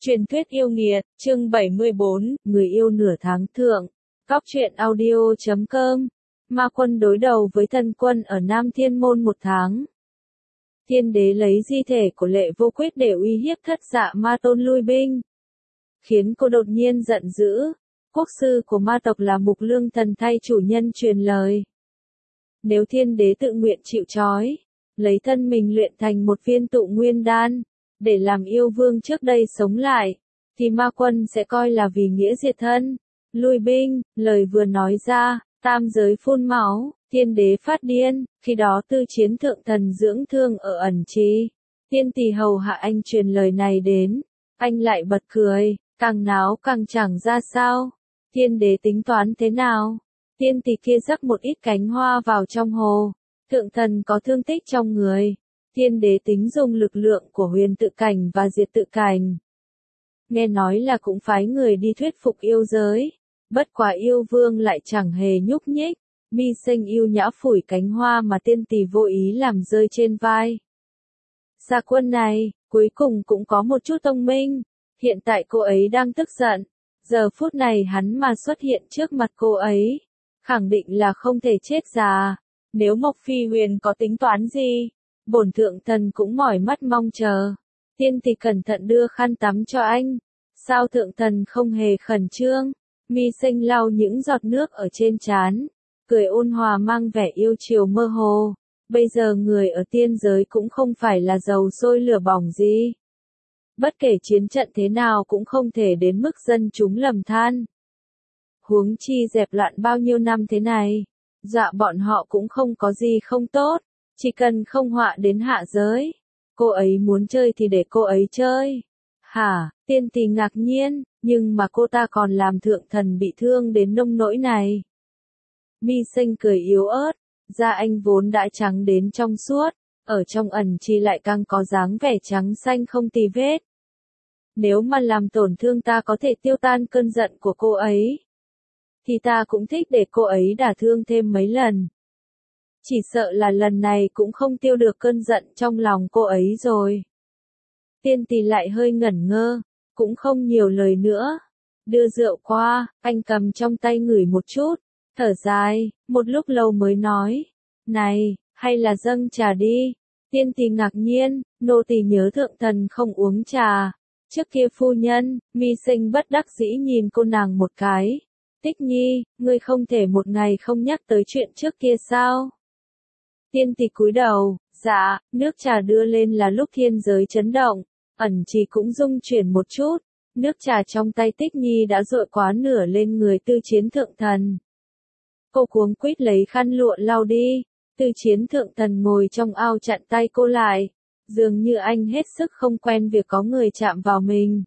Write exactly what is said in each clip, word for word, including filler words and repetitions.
Truyền thuyết yêu nghiệt, chương bảy mươi bốn, người yêu nửa tháng thượng. Góc truyện audio chấm com. Ma quân đối đầu với thần quân ở Nam Thiên Môn một tháng. Thiên đế lấy di thể của Lệ Vô Quyết để uy hiếp Thất Dạ Ma Tôn lui binh, khiến cô đột nhiên giận dữ. Quốc sư của ma tộc là Mục Lương Thần thay chủ nhân truyền lời. Nếu thiên đế tự nguyện chịu trói, lấy thân mình luyện thành một viên tụ nguyên đan, để làm yêu vương trước đây sống lại, thì ma quân sẽ coi là vì nghĩa diệt thân, lui binh. Lời vừa nói ra, tam giới phun máu, thiên đế phát điên. Khi đó Tư Chiến thượng thần dưỡng thương ở ẩn trì, tiên tỳ hầu hạ anh truyền lời này đến, anh lại bật cười, càng náo càng chẳng ra sao. Thiên đế tính toán thế nào? Tiên tỳ kia rắc một ít cánh hoa vào trong hồ, thượng thần có thương tích trong người. Thiên đế tính dùng lực lượng của huyền tự cảnh và diệt tự cảnh. Nghe nói là cũng phái người đi thuyết phục yêu giới. Bất quá yêu vương lại chẳng hề nhúc nhích. Mi Sinh yêu nhã phủi cánh hoa mà tiên tỳ vô ý làm rơi trên vai. Gia quân này, cuối cùng cũng có một chút thông minh. Hiện tại cô ấy đang tức giận. Giờ phút này hắn mà xuất hiện trước mặt cô ấy, khẳng định là không thể chết già. Nếu Mộc Phi Huyền có tính toán gì, bổn thượng thần cũng mỏi mắt mong chờ. Tiên tỳ cẩn thận đưa khăn tắm cho anh. Sao thượng thần không hề khẩn trương? Mi Sinh lau những giọt nước ở trên trán, cười ôn hòa mang vẻ yêu chiều mơ hồ. Bây giờ người ở tiên giới cũng không phải là dầu sôi lửa bỏng gì. Bất kể chiến trận thế nào cũng không thể đến mức dân chúng lầm than. Huống chi dẹp loạn bao nhiêu năm thế này, dọa bọn họ cũng không có gì không tốt. Chỉ cần không họa đến hạ giới. Cô ấy muốn chơi thì để cô ấy chơi. Hả, tiên tỳ ngạc nhiên, nhưng mà cô ta còn làm thượng thần bị thương đến nông nỗi này. Mi Sinh cười yếu ớt, da anh vốn đã trắng đến trong suốt, ở trong ẩn chi lại càng có dáng vẻ trắng xanh không tì vết. Nếu mà làm tổn thương ta có thể tiêu tan cơn giận của cô ấy, thì ta cũng thích để cô ấy đả thương thêm mấy lần. Chỉ sợ là lần này cũng không tiêu được cơn giận trong lòng cô ấy rồi. Tiên tỳ lại hơi ngẩn ngơ, cũng không nhiều lời nữa. Đưa rượu qua, anh cầm trong tay ngửi một chút, thở dài, một lúc lâu mới nói. Này, hay là dâng trà đi. Tiên tỳ ngạc nhiên, nô tỳ nhớ thượng thần không uống trà. Trước kia phu nhân, Mi Sinh bất đắc dĩ nhìn cô nàng một cái. Tích Nhi, ngươi không thể một ngày không nhắc tới chuyện trước kia sao? Tiên tỳ cúi đầu, dạ, nước trà đưa lên là lúc thiên giới chấn động, ẩn trì cũng rung chuyển một chút. Nước trà trong tay Tích Nhi đã dội quá nửa lên người Tư Chiến thượng thần. Cô cuống quýt lấy khăn lụa lau đi. Tư Chiến thượng thần ngồi trong ao chặn tay cô lại, dường như anh hết sức không quen việc có người chạm vào mình.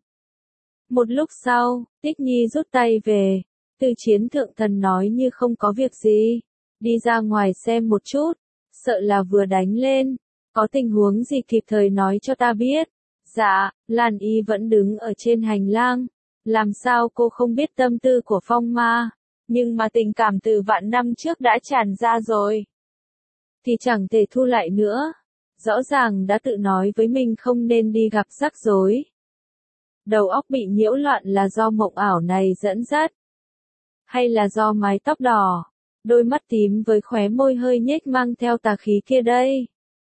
Một lúc sau, Tích Nhi rút tay về. Tư Chiến thượng thần nói như không có việc gì, đi ra ngoài xem một chút, sợ là vừa đánh lên, có tình huống gì kịp thời nói cho ta biết. Dạ, Lan Y vẫn đứng ở trên hành lang, làm sao cô không biết tâm tư của Phong Ma, nhưng mà tình cảm từ vạn năm trước đã tràn ra rồi, thì chẳng thể thu lại nữa. Rõ ràng đã tự nói với mình không nên đi gặp rắc rối. Đầu óc bị nhiễu loạn là do mộng ảo này dẫn dắt, hay là do mái tóc đỏ, đôi mắt tím với khóe môi hơi nhếch mang theo tà khí kia đây?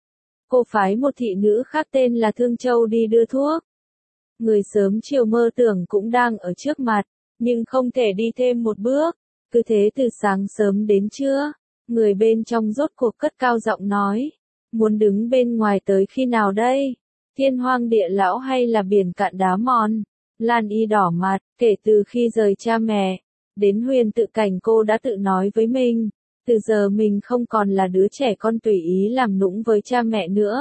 Cô phái một thị nữ khác tên là Thương Châu đi đưa thuốc. Người sớm chiều mơ tưởng cũng đang ở trước mặt, nhưng không thể đi thêm một bước. Cứ thế từ sáng sớm đến trưa, người bên trong rốt cuộc cất cao giọng nói. Muốn đứng bên ngoài tới khi nào đây? Thiên hoang địa lão hay là biển cạn đá mòn? Lan Y đỏ mặt, kể từ khi rời cha mẹ, đến huyền tự cảnh cô đã tự nói với mình, từ giờ mình không còn là đứa trẻ con tùy ý làm nũng với cha mẹ nữa.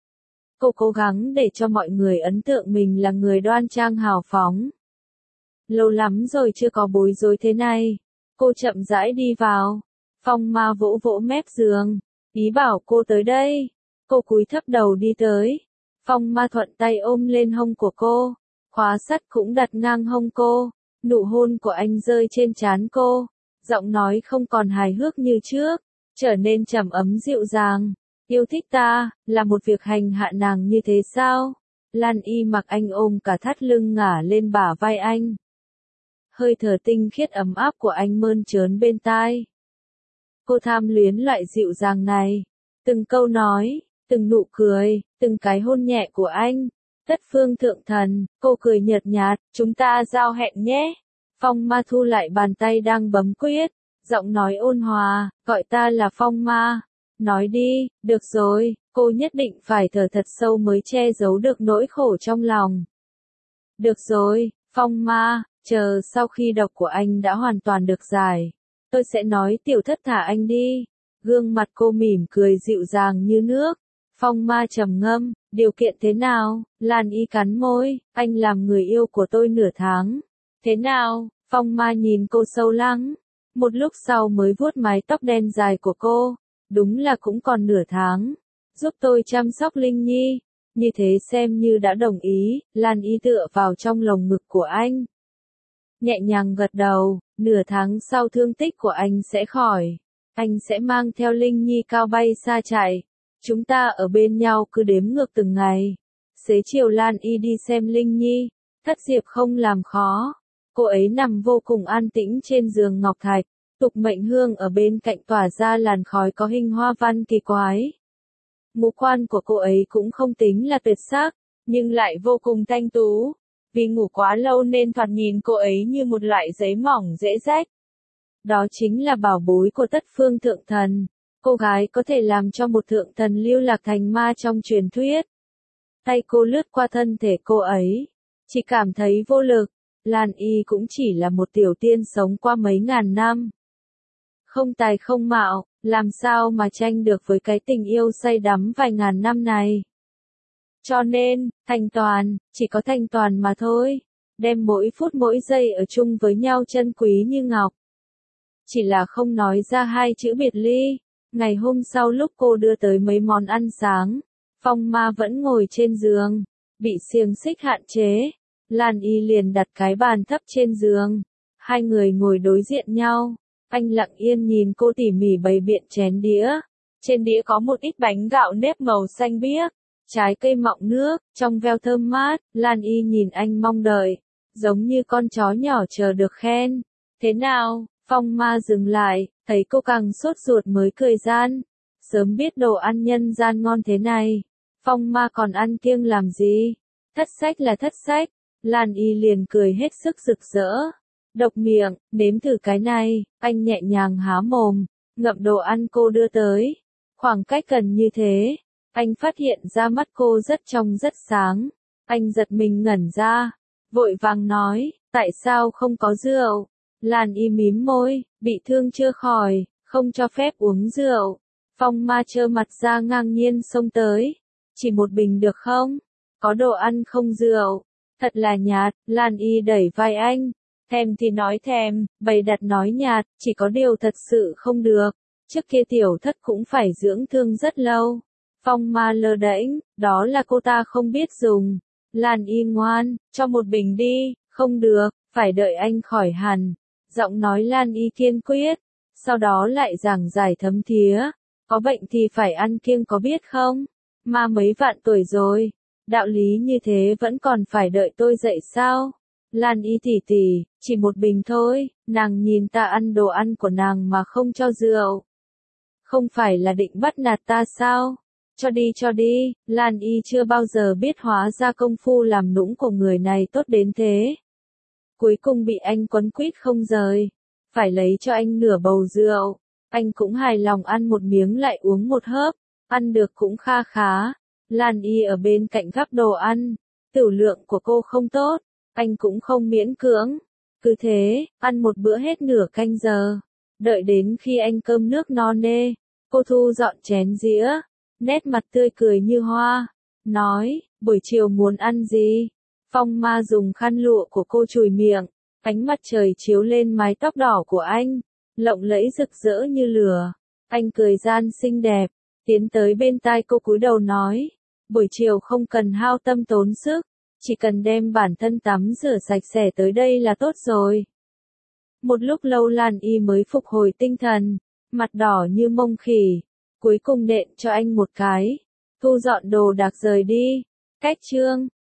Cô cố gắng để cho mọi người ấn tượng mình là người đoan trang hào phóng. Lâu lắm rồi chưa có bối rối thế này. Cô chậm rãi đi vào. Phong Ma vỗ vỗ mép giường, ý bảo cô tới đây. Cô cúi thấp đầu đi tới. Phong Ma thuận tay ôm lên hông của cô, khóa sắt cũng đặt ngang hông cô. Nụ hôn của anh rơi trên trán cô, giọng nói không còn hài hước như trước, trở nên trầm ấm dịu dàng. Yêu thích ta, là một việc hành hạ nàng như thế sao? Lan Y mặc anh ôm cả thắt lưng ngả lên bả vai anh. Hơi thở tinh khiết ấm áp của anh mơn trớn bên tai. Cô tham luyến loại dịu dàng này. Từng câu nói, từng nụ cười, từng cái hôn nhẹ của anh. Tất phương thượng thần, cô cười nhợt nhạt, chúng ta giao hẹn nhé. Phong Ma thu lại bàn tay đang bấm quyết, giọng nói ôn hòa, gọi ta là Phong Ma. Nói đi, được rồi, cô nhất định phải thở thật sâu mới che giấu được nỗi khổ trong lòng. Được rồi, Phong Ma, chờ sau khi độc của anh đã hoàn toàn được giải, tôi sẽ nói tiểu thất thả anh đi. Gương mặt cô mỉm cười dịu dàng như nước. Phong Ma trầm ngâm, điều kiện thế nào? Lan Y cắn môi, anh làm người yêu của tôi nửa tháng. Thế nào? Phong Ma nhìn cô sâu lắng. Một lúc sau mới vuốt mái tóc đen dài của cô. Đúng là cũng còn nửa tháng. Giúp tôi chăm sóc Linh Nhi. Như thế xem như đã đồng ý. Lan Y tựa vào trong lồng ngực của anh. Nhẹ nhàng gật đầu, nửa tháng sau thương tích của anh sẽ khỏi. Anh sẽ mang theo Linh Nhi cao bay xa chạy. Chúng ta ở bên nhau cứ đếm ngược từng ngày. Xế chiều Lan Y đi xem Linh Nhi. Thất Diệp không làm khó. Cô ấy nằm vô cùng an tĩnh trên giường ngọc thạch. Tục mệnh hương ở bên cạnh tỏa ra làn khói có hình hoa văn kỳ quái. Ngũ quan của cô ấy cũng không tính là tuyệt sắc, nhưng lại vô cùng thanh tú. Vì ngủ quá lâu nên thoạt nhìn cô ấy như một loại giấy mỏng dễ rách. Đó chính là bảo bối của Tất Phương Thượng Thần. Cô gái có thể làm cho một thượng thần lưu lạc thành ma trong truyền thuyết. Tay cô lướt qua thân thể cô ấy. Chỉ cảm thấy vô lực. Lan Y cũng chỉ là một tiểu tiên sống qua mấy ngàn năm. Không tài không mạo, làm sao mà tranh được với cái tình yêu say đắm vài ngàn năm này. Cho nên, thành toàn, chỉ có thành toàn mà thôi. Đem mỗi phút mỗi giây ở chung với nhau chân quý như ngọc. Chỉ là không nói ra hai chữ biệt ly. Ngày hôm sau lúc cô đưa tới mấy món ăn sáng, Phong Ma vẫn ngồi trên giường, bị xiềng xích hạn chế. Lan Y liền đặt cái bàn thấp trên giường. Hai người ngồi đối diện nhau. Anh lặng yên nhìn cô tỉ mỉ bày biện chén đĩa. Trên đĩa có một ít bánh gạo nếp màu xanh biếc, trái cây mọng nước, trong veo thơm mát. Lan Y nhìn anh mong đợi, giống như con chó nhỏ chờ được khen. Thế nào? Phong Ma dừng lại, thấy cô càng sốt ruột mới cười gian. Sớm biết đồ ăn nhân gian ngon thế này. Phong Ma còn ăn kiêng làm gì? Thất sách là thất sách. Lan Y liền cười hết sức rực rỡ. Độc miệng, nếm thử cái này. Anh nhẹ nhàng há mồm, ngậm đồ ăn cô đưa tới. Khoảng cách gần như thế, anh phát hiện ra mắt cô rất trong rất sáng. Anh giật mình ngẩn ra, vội vàng nói, tại sao không có rượu? Lan Y mím môi, bị thương chưa khỏi, không cho phép uống rượu. Phong Ma trơ mặt ra ngang nhiên xông tới. Chỉ một bình được không? Có đồ ăn không rượu? Thật là nhạt. Lan Y đẩy vai anh. Thèm thì nói thèm, bày đặt nói nhạt, chỉ có điều thật sự không được. Trước kia tiểu thất cũng phải dưỡng thương rất lâu. Phong Ma lơ đễnh, đó là cô ta không biết dùng. Lan Y ngoan, cho một bình đi. Không được, phải đợi anh khỏi hẳn. Giọng nói Lan Y kiên quyết. Sau đó lại giảng giải thấm thía. Có bệnh thì phải ăn kiêng có biết không? Ma mấy vạn tuổi rồi. Đạo lý như thế vẫn còn phải đợi tôi dạy sao? Lan Y tỉ tỉ, chỉ một bình thôi. Nàng nhìn ta ăn đồ ăn của nàng mà không cho rượu. Không phải là định bắt nạt ta sao? Cho đi cho đi. Lan Y chưa bao giờ biết hóa ra công phu làm nũng của người này tốt đến thế. Cuối cùng bị anh quấn quýt không rời. Phải lấy cho anh nửa bầu rượu. Anh cũng hài lòng ăn một miếng lại uống một hớp. Ăn được cũng kha khá. Lan Y ở bên cạnh gắp đồ ăn. Tửu lượng của cô không tốt. Anh cũng không miễn cưỡng. Cứ thế, ăn một bữa hết nửa canh giờ. Đợi đến khi anh cơm nước no nê, cô thu dọn chén dĩa. Nét mặt tươi cười như hoa. Nói, buổi chiều muốn ăn gì? Phong Ma dùng khăn lụa của cô chùi miệng. Ánh mặt trời chiếu lên mái tóc đỏ của anh. Lộng lẫy rực rỡ như lửa. Anh cười gian xinh đẹp. Tiến tới bên tai cô cúi đầu nói. Buổi chiều không cần hao tâm tốn sức. Chỉ cần đem bản thân tắm rửa sạch sẽ tới đây là tốt rồi. Một lúc lâu Lan Y mới phục hồi tinh thần. Mặt đỏ như mông khỉ. Cuối cùng nện cho anh một cái. Thu dọn đồ đạc rời đi. Cách chương.